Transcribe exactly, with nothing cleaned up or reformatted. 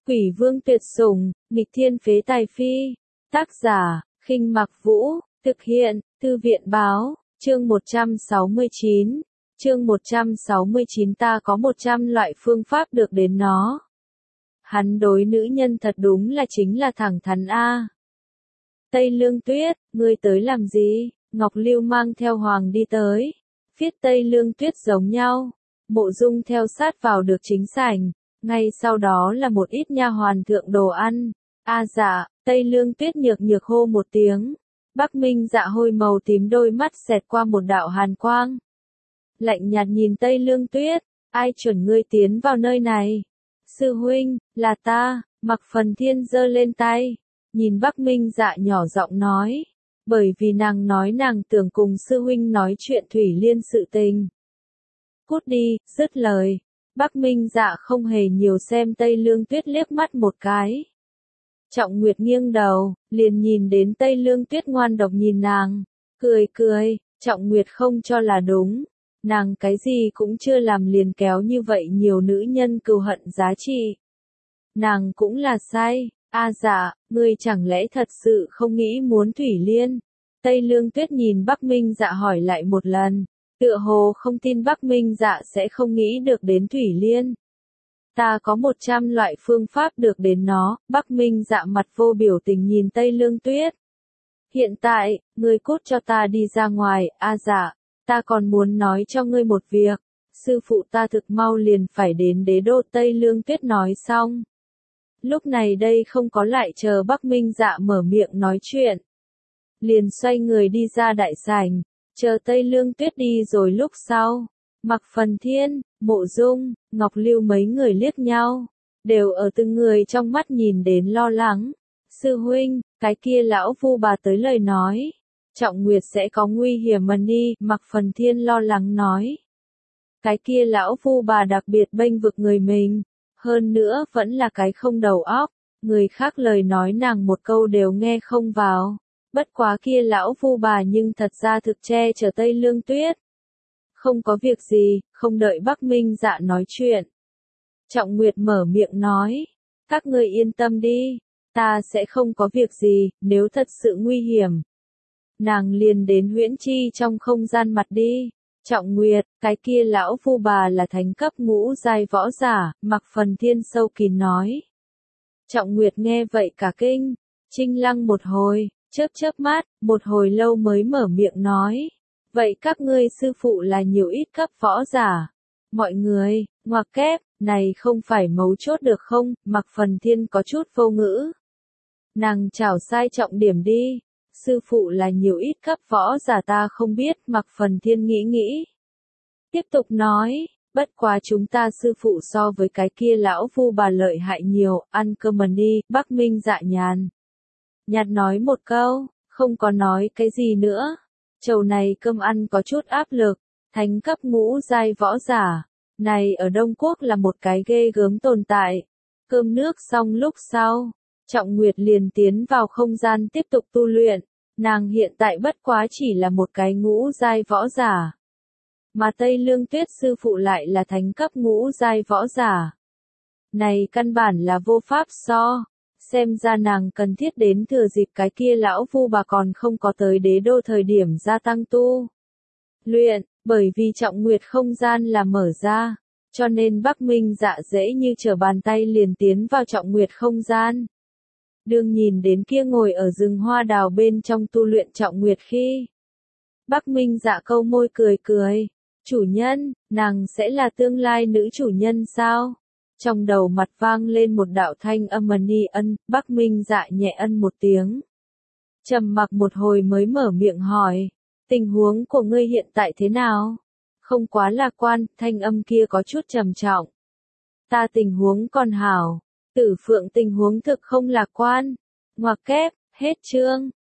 Quỷ vương tuyệt sủng, nghịch thiên phế tài phi. Tác giả, Khinh Mặc Vũ, thực hiện, Thư viện báo, chương một trăm sáu mươi chín. Chương một trăm sáu mươi chín ta có một trăm loại phương pháp được đến nó. Hắn đối nữ nhân thật đúng là chính là thẳng thắn a. Tây Lương Tuyết, ngươi tới làm gì? Ngọc Lưu mang theo Hoàng đi tới. Viết Tây Lương Tuyết giống nhau. Mộ Dung theo sát vào được chính sảnh. Ngay sau đó là một ít nha hoàn thượng đồ ăn. A dạ, Tây Lương Tuyết nhược nhược hô một tiếng. Bắc Minh Dạ hôi màu tím đôi mắt xẹt qua một đạo hàn quang. Lạnh nhạt nhìn Tây Lương Tuyết, ai chuẩn ngươi tiến vào nơi này? Sư huynh, là ta. Mặc Phần Thiên giơ lên tay, nhìn Bắc Minh Dạ nhỏ giọng nói, bởi vì nàng nói nàng tưởng cùng sư huynh nói chuyện Thủy Liên sự tình. Cút đi, dứt lời. Bắc Minh Dạ không hề nhiều xem Tây Lương Tuyết liếc mắt một cái. Trọng Nguyệt nghiêng đầu, liền nhìn đến Tây Lương Tuyết ngoan độc nhìn nàng, cười cười. Trọng Nguyệt không cho là đúng, nàng cái gì cũng chưa làm liền kéo như vậy nhiều nữ nhân cừu hận giá trị. Nàng cũng là sai. A dạ, ngươi chẳng lẽ thật sự không nghĩ muốn Thủy Liên? Tây Lương Tuyết nhìn Bắc Minh Dạ hỏi lại một lần, tựa hồ không tin Bắc Minh Dạ sẽ không nghĩ được đến Thủy Liên. Ta có một trăm loại phương pháp được đến nó. Bắc Minh Dạ mặt vô biểu tình nhìn Tây Lương Tuyết. Hiện tại, ngươi cút cho ta đi ra ngoài. A dạ, ta còn muốn nói cho ngươi một việc. Sư phụ ta thực mau liền phải đến đế đô. Tây Lương Tuyết nói xong. Lúc này đây không có lại chờ Bắc Minh Dạ mở miệng nói chuyện. Liền xoay người đi ra đại sảnh, chờ Tây Lương Tuyết đi rồi lúc sau. Mặc Phần Thiên, Mộ Dung, Ngọc Lưu mấy người liếc nhau, đều ở từng người trong mắt nhìn đến lo lắng. Sư huynh, cái kia lão phu bà tới lời nói. Trọng Nguyệt sẽ có nguy hiểm mà đi, Mặc Phần Thiên lo lắng nói. Cái kia lão phu bà đặc biệt bênh vực người mình. Hơn nữa vẫn là cái không đầu óc, người khác lời nói nàng một câu đều nghe không vào. Bất quá kia lão phu bà nhưng thật ra thực che chở Tây Lương Tuyết. Không có việc gì, không đợi Bắc Minh Dạ nói chuyện. Trọng Nguyệt mở miệng nói, các ngươi yên tâm đi, ta sẽ không có việc gì, nếu thật sự nguy hiểm. Nàng liền đến Huyễn Chi trong không gian mặt đi. Trọng Nguyệt, cái kia lão phu bà là thánh cấp ngũ giai võ giả, Mặc Phần Thiên sâu kín nói. Trọng Nguyệt nghe vậy cả kinh, trinh lăng một hồi, chớp chớp mắt, một hồi lâu mới mở miệng nói. Vậy các ngươi sư phụ là nhiều ít cấp võ giả? Mọi người, ngoặc kép, này không phải mấu chốt được không? Mặc Phần Thiên có chút vô ngữ. Nàng chảo sai trọng điểm đi. Sư phụ là nhiều ít cấp võ giả ta không biết. Mặc Phần Thiên nghĩ nghĩ. Tiếp tục nói, bất quá chúng ta sư phụ so với cái kia lão phu bà lợi hại nhiều, ăn cơm mần đi. Bắc Minh Dạ nhàn nhạt nói một câu, không có nói cái gì nữa. Chầu này cơm ăn có chút áp lực, thánh cấp ngũ giai võ giả, này ở Đông Quốc là một cái ghê gớm tồn tại. Cơm nước xong lúc sau, Trọng Nguyệt liền tiến vào không gian tiếp tục tu luyện, nàng hiện tại bất quá chỉ là một cái ngũ giai võ giả. Mà Tây Lương Tuyết sư phụ lại là thánh cấp ngũ giai võ giả. Này căn bản là vô pháp so. Xem ra nàng cần thiết đến thừa dịp cái kia lão phu bà còn không có tới đế đô thời điểm gia tăng tu luyện, bởi vì Trọng Nguyệt không gian là mở ra, cho nên Bắc Minh Dạ dễ như trở bàn tay liền tiến vào Trọng Nguyệt không gian. Đương nhìn đến kia ngồi ở rừng hoa đào bên trong tu luyện Trọng Nguyệt khi, Bắc Minh Dạ câu môi cười cười, chủ nhân, nàng sẽ là tương lai nữ chủ nhân sao? Trong đầu mặt vang lên một đạo thanh âm ni ân. Bắc Minh Dạ nhẹ ân một tiếng. Trầm mặc một hồi mới mở miệng hỏi, tình huống của ngươi hiện tại thế nào? Không quá lạc quan, thanh âm kia có chút trầm trọng. Ta tình huống còn hảo, Tử Phượng tình huống thực không lạc quan. Ngoặc kép, hết chương.